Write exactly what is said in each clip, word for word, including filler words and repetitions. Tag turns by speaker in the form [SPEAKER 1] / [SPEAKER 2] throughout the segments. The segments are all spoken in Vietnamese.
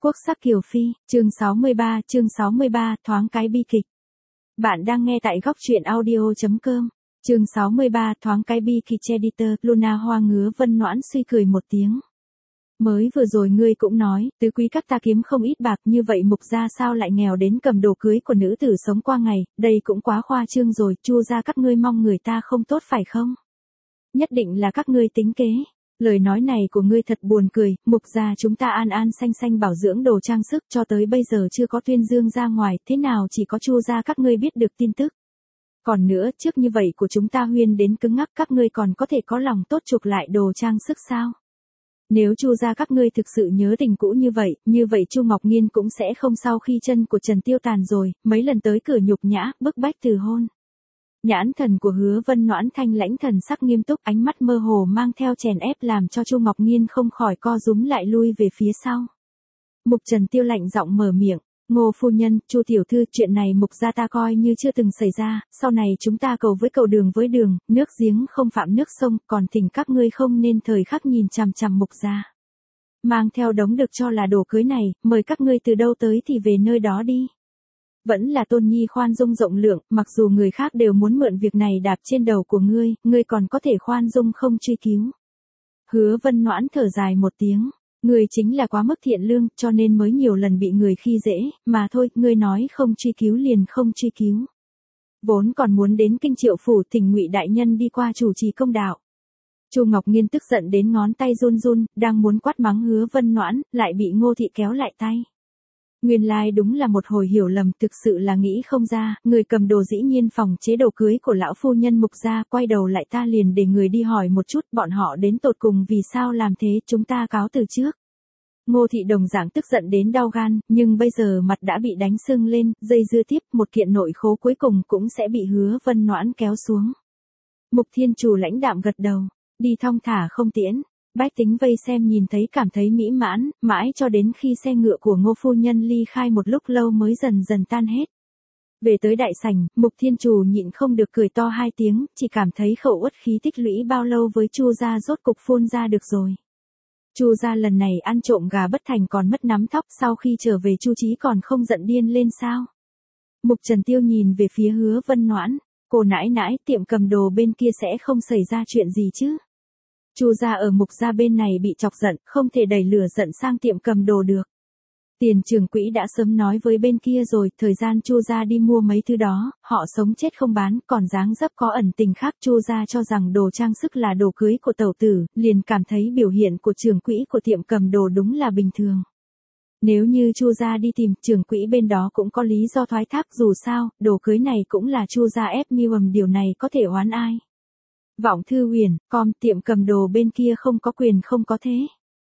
[SPEAKER 1] Quốc sắc Kiều Phi, chương sáu mươi ba, chương sáu mươi ba, thoáng cái bi kịch. Bạn đang nghe tại góc truyện audio chấm com. Chương sáu mươi ba, thoáng cái bi kịch. Editor, Luna Hoa ngứa Vân Noãn suy cười một tiếng. Mới vừa rồi ngươi cũng nói, tứ quý các ta kiếm không ít bạc, như vậy Mục gia sao lại nghèo đến cầm đồ cưới của nữ tử sống qua ngày, đây cũng quá khoa trương rồi, Chu gia các ngươi mong người ta không tốt phải không? Nhất định là các ngươi tính kế. Lời nói này của ngươi thật buồn cười, Mục gia chúng ta an an xanh xanh bảo dưỡng đồ trang sức cho tới bây giờ chưa có tuyên dương ra ngoài, thế nào chỉ có Chu gia các ngươi biết được tin tức. Còn nữa, trước như vậy của chúng ta huyên đến cứng ngắc, các ngươi còn có thể có lòng tốt chuộc lại đồ trang sức sao? Nếu Chu gia các ngươi thực sự nhớ tình cũ như vậy, như vậy Chu Ngọc Nghiên cũng sẽ không sau khi chân của Trần Tiêu tàn rồi, mấy lần tới cửa nhục nhã, bức bách từ hôn. Nhãn thần của Hứa Vân Noãn thanh lãnh thần sắc nghiêm túc, ánh mắt mơ hồ mang theo chèn ép làm cho Chu Ngọc Nghiên không khỏi co rúm lại lui về phía sau. Mục Trần Tiêu lạnh giọng mở miệng, Ngô phu nhân, Chu tiểu thư, chuyện này Mục gia ta coi như chưa từng xảy ra, sau này chúng ta cầu với cầu đường với đường, nước giếng không phạm nước sông, còn thỉnh các ngươi không nên thời khắc nhìn chằm chằm Mục gia. Mang theo đống được cho là đồ cưới này, mời các ngươi từ đâu tới thì về nơi đó đi. Vẫn là Tôn Nhi khoan dung rộng lượng, mặc dù người khác đều muốn mượn việc này đạp trên đầu của ngươi, ngươi còn có thể khoan dung không truy cứu. Hứa Vân Noãn thở dài một tiếng, ngươi chính là quá mức thiện lương, cho nên mới nhiều lần bị người khi dễ, mà thôi, ngươi nói không truy cứu liền không truy cứu. Vốn còn muốn đến Kinh Triệu phủ thỉnh Ngụy đại nhân đi qua chủ trì công đạo. Chu Ngọc Nghiên tức giận đến ngón tay run run, đang muốn quát mắng Hứa Vân Noãn, lại bị Ngô thị kéo lại tay. Nguyên lai like đúng là một hồi hiểu lầm, thực sự là nghĩ không ra, người cầm đồ dĩ nhiên phòng chế đồ cưới của lão phu nhân Mục gia, quay đầu lại ta liền để người đi hỏi một chút bọn họ đến tột cùng vì sao làm thế, chúng ta cáo từ trước. Ngô thị đồng dạng tức giận đến đau gan, nhưng bây giờ mặt đã bị đánh sưng lên, dây dưa tiếp, một kiện nội khố cuối cùng cũng sẽ bị Hứa Vân Noãn kéo xuống. Mục Thiên Trù lãnh đạm gật đầu, đi thong thả không tiễn. Bách tính vây xem nhìn thấy cảm thấy mỹ mãn, mãi cho đến khi xe ngựa của Ngô phu nhân ly khai một lúc lâu mới dần dần tan hết. Về tới đại sảnh, Mục Thiên Trù nhịn không được cười to hai tiếng, chỉ cảm thấy khẩu uất khí tích lũy bao lâu với Chu gia rốt cục phun ra được rồi. Chu gia lần này ăn trộm gà bất thành còn mất nắm thóc, sau khi trở về Chu Chí còn không giận điên lên sao? Mục Trần Tiêu nhìn về phía Hứa Vân Noãn, cô nãi nãi, tiệm cầm đồ bên kia sẽ không xảy ra chuyện gì chứ? Chu gia ở Mục gia bên này bị chọc giận, không thể đẩy lửa giận sang tiệm cầm đồ được. Tiền trưởng quỹ đã sớm nói với bên kia rồi, thời gian Chu gia đi mua mấy thứ đó, họ sống chết không bán, còn dáng dấp có ẩn tình khác. Chu gia cho rằng đồ trang sức là đồ cưới của tẩu tử, liền cảm thấy biểu hiện của trưởng quỹ của tiệm cầm đồ đúng là bình thường. Nếu như Chu gia đi tìm, trưởng quỹ bên đó cũng có lý do thoái thác, dù sao, đồ cưới này cũng là Chu gia ép mưu, điều này có thể oán ai. Vọng Thư Huyền, com, tiệm cầm đồ bên kia không có quyền không có thế.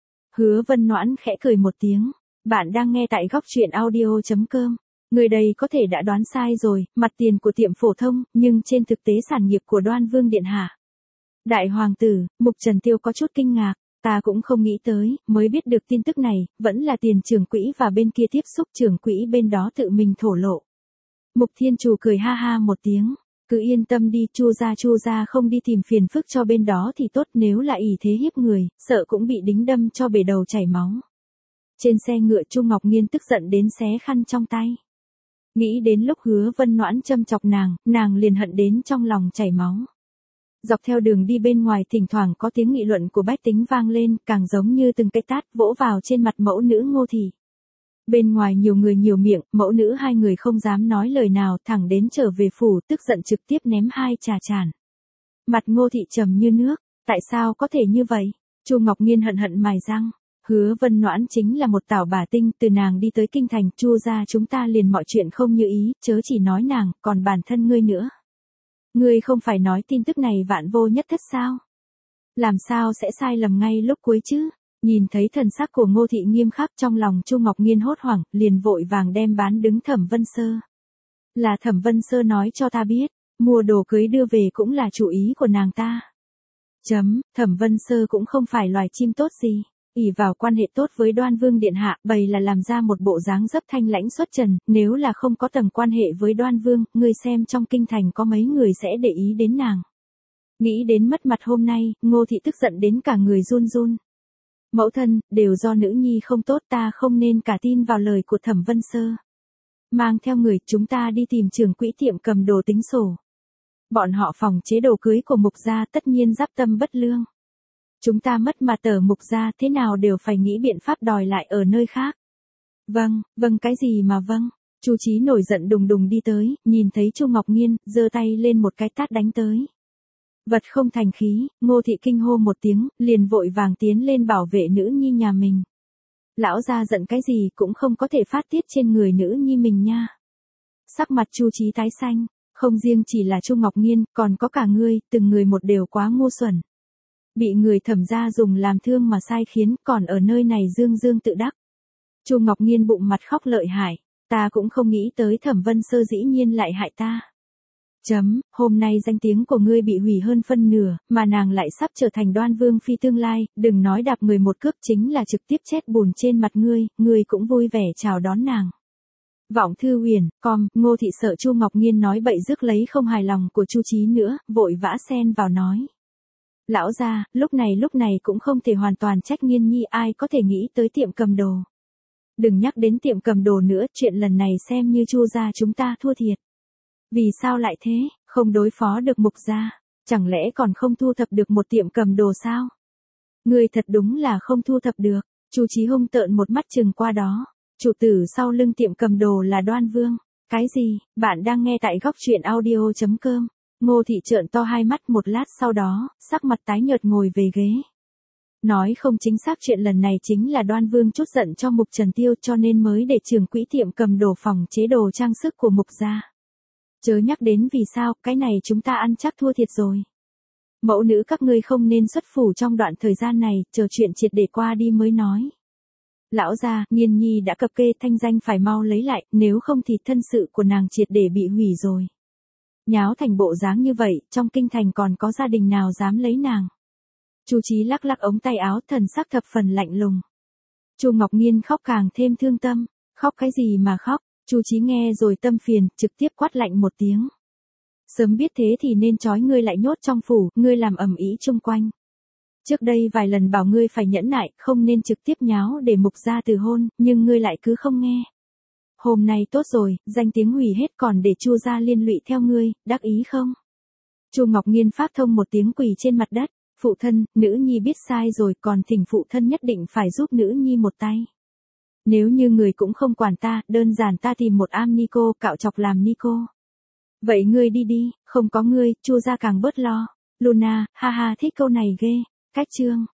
[SPEAKER 1] Hứa Vân Noãn khẽ cười một tiếng, bạn đang nghe tại góc truyện audio chấm com. Người đây có thể đã đoán sai rồi, mặt tiền của tiệm phổ thông, nhưng trên thực tế sản nghiệp của Đoan Vương điện hạ. Đại hoàng tử, Mục Trần Tiêu có chút kinh ngạc, ta cũng không nghĩ tới, mới biết được tin tức này, vẫn là tiền trưởng quỹ và bên kia tiếp xúc, trưởng quỹ bên đó tự mình thổ lộ. Mục Thiên Trù cười ha ha một tiếng. Cứ yên tâm đi, Chu gia Chu gia không đi tìm phiền phức cho bên đó thì tốt, nếu là ỷ thế hiếp người, sợ cũng bị đính đâm cho bể đầu chảy máu. Trên xe ngựa Chu Ngọc Nghiên tức giận đến xé khăn trong tay. Nghĩ đến lúc Hứa Vân Noãn châm chọc nàng, nàng liền hận đến trong lòng chảy máu. Dọc theo đường đi bên ngoài thỉnh thoảng có tiếng nghị luận của bách tính vang lên, càng giống như từng cái tát vỗ vào trên mặt mẫu nữ Ngô thị. Bên ngoài nhiều người nhiều miệng, mẫu nữ hai người không dám nói lời nào, thẳng đến trở về phủ, tức giận trực tiếp ném hai trà chản. Mặt Ngô thị trầm như nước, tại sao có thể như vậy? Chu Ngọc Nghiên hận hận mài răng, Hứa Vân Noãn chính là một tảo bà tinh, từ nàng đi tới kinh thành, Chu gia chúng ta liền mọi chuyện không như ý, chớ chỉ nói nàng, còn bản thân ngươi nữa. Ngươi không phải nói tin tức này vạn vô nhất thất sao? Làm sao sẽ sai lầm ngay lúc cuối chứ? Nhìn thấy thần sắc của Ngô thị nghiêm khắc, trong lòng Chu Ngọc Nghiên hốt hoảng, liền vội vàng đem bán đứng Thẩm Vân Sơ. Là Thẩm Vân Sơ nói cho ta biết, mua đồ cưới đưa về cũng là chủ ý của nàng ta. Chấm, Thẩm Vân Sơ cũng không phải loài chim tốt gì, ỷ vào quan hệ tốt với Đoan Vương điện hạ, bày là làm ra một bộ dáng dấp thanh lãnh xuất trần, nếu là không có tầng quan hệ với Đoan Vương, ngươi xem trong kinh thành có mấy người sẽ để ý đến nàng. Nghĩ đến mất mặt hôm nay, Ngô thị tức giận đến cả người run run. Mẫu thân, đều do nữ nhi không tốt, ta không nên cả tin vào lời của Thẩm Vân Sơ. Mang theo người, chúng ta đi tìm trưởng quỹ tiệm cầm đồ tính sổ. Bọn họ phòng chế đồ cưới của Mục gia tất nhiên giáp tâm bất lương. Chúng ta mất mà tờ Mục gia thế nào đều phải nghĩ biện pháp đòi lại ở nơi khác. Vâng, vâng cái gì mà vâng. Chu Chí nổi giận đùng đùng đi tới, nhìn thấy Chu Ngọc Nghiên, giơ tay lên một cái tát đánh tới. Vật không thành khí, Ngô thị kinh hô một tiếng, liền vội vàng tiến lên bảo vệ nữ nhi nhà mình. Lão gia giận cái gì cũng không có thể phát tiết trên người nữ nhi mình nha. Sắc mặt Chu Chí tái xanh, không riêng chỉ là Chu Ngọc Nghiên, còn có cả ngươi, từng người một đều quá ngu xuẩn. Bị người Thẩm gia dùng làm thương mà sai khiến, còn ở nơi này dương dương tự đắc. Chu Ngọc Nghiên bụng mặt khóc lợi hại, ta cũng không nghĩ tới Thẩm Vân Sơ dĩ nhiên lại hại ta. Chấm, hôm nay danh tiếng của ngươi bị hủy hơn phân nửa, mà nàng lại sắp trở thành Đoan Vương phi tương lai, đừng nói đạp người một cước chính là trực tiếp chết bùn trên mặt ngươi, ngươi cũng vui vẻ chào đón nàng. Vọng thư huyền, com, Ngô thị sợ Chu Ngọc Nghiên nói bậy rước lấy không hài lòng của Chu Chí nữa, vội vã xen vào nói. Lão gia, lúc này lúc này cũng không thể hoàn toàn trách Nghiên nhi, ai có thể nghĩ tới tiệm cầm đồ. Đừng nhắc đến tiệm cầm đồ nữa, chuyện lần này xem như Chu gia chúng ta thua thiệt. Vì sao lại thế, không đối phó được Mục gia, chẳng lẽ còn không thu thập được một tiệm cầm đồ sao? Ngươi thật đúng là không thu thập được, Chu Chí hung tợn một mắt chừng qua đó. Chủ tử sau lưng tiệm cầm đồ là Đoan Vương. Cái gì, bạn đang nghe tại góc truyện audio chấm com. Ngô thị trợn to hai mắt một lát sau đó, sắc mặt tái nhợt ngồi về ghế. Nói không chính xác chuyện lần này chính là Đoan Vương chút giận cho Mục Trần Tiêu cho nên mới để trưởng quỹ tiệm cầm đồ phòng chế đồ trang sức của Mục gia. Chớ nhắc đến vì sao, cái này chúng ta ăn chắc thua thiệt rồi. Mẫu nữ các ngươi không nên xuất phủ trong đoạn thời gian này, chờ chuyện triệt để qua đi mới nói. Lão gia, Nghiên nhi đã cập kê, thanh danh phải mau lấy lại, nếu không thì thân sự của nàng triệt để bị hủy rồi. Nháo thành bộ dáng như vậy, trong kinh thành còn có gia đình nào dám lấy nàng. Chu Chí lắc lắc ống tay áo, thần sắc thập phần lạnh lùng. Chu Ngọc Nghiên khóc càng thêm thương tâm, khóc cái gì mà khóc, Chu Chí nghe rồi tâm phiền, trực tiếp quát lạnh một tiếng. Sớm biết thế thì nên trói ngươi lại nhốt trong phủ, ngươi làm ầm ĩ chung quanh. Trước đây vài lần bảo ngươi phải nhẫn nại, không nên trực tiếp nháo để Mục gia từ hôn, nhưng ngươi lại cứ không nghe. Hôm nay tốt rồi, danh tiếng hủy hết còn để Chu gia liên lụy theo ngươi, đắc ý không? Chu Ngọc Nghiên phát thông một tiếng quỳ trên mặt đất, phụ thân, nữ nhi biết sai rồi, còn thỉnh phụ thân nhất định phải giúp nữ nhi một tay. Nếu như người cũng không quản ta, đơn giản ta tìm một am ni cô, cạo chọc làm ni cô. Vậy ngươi đi đi, không có ngươi, Chu gia càng bớt lo. Luna, ha ha thích câu này ghê. Cách chương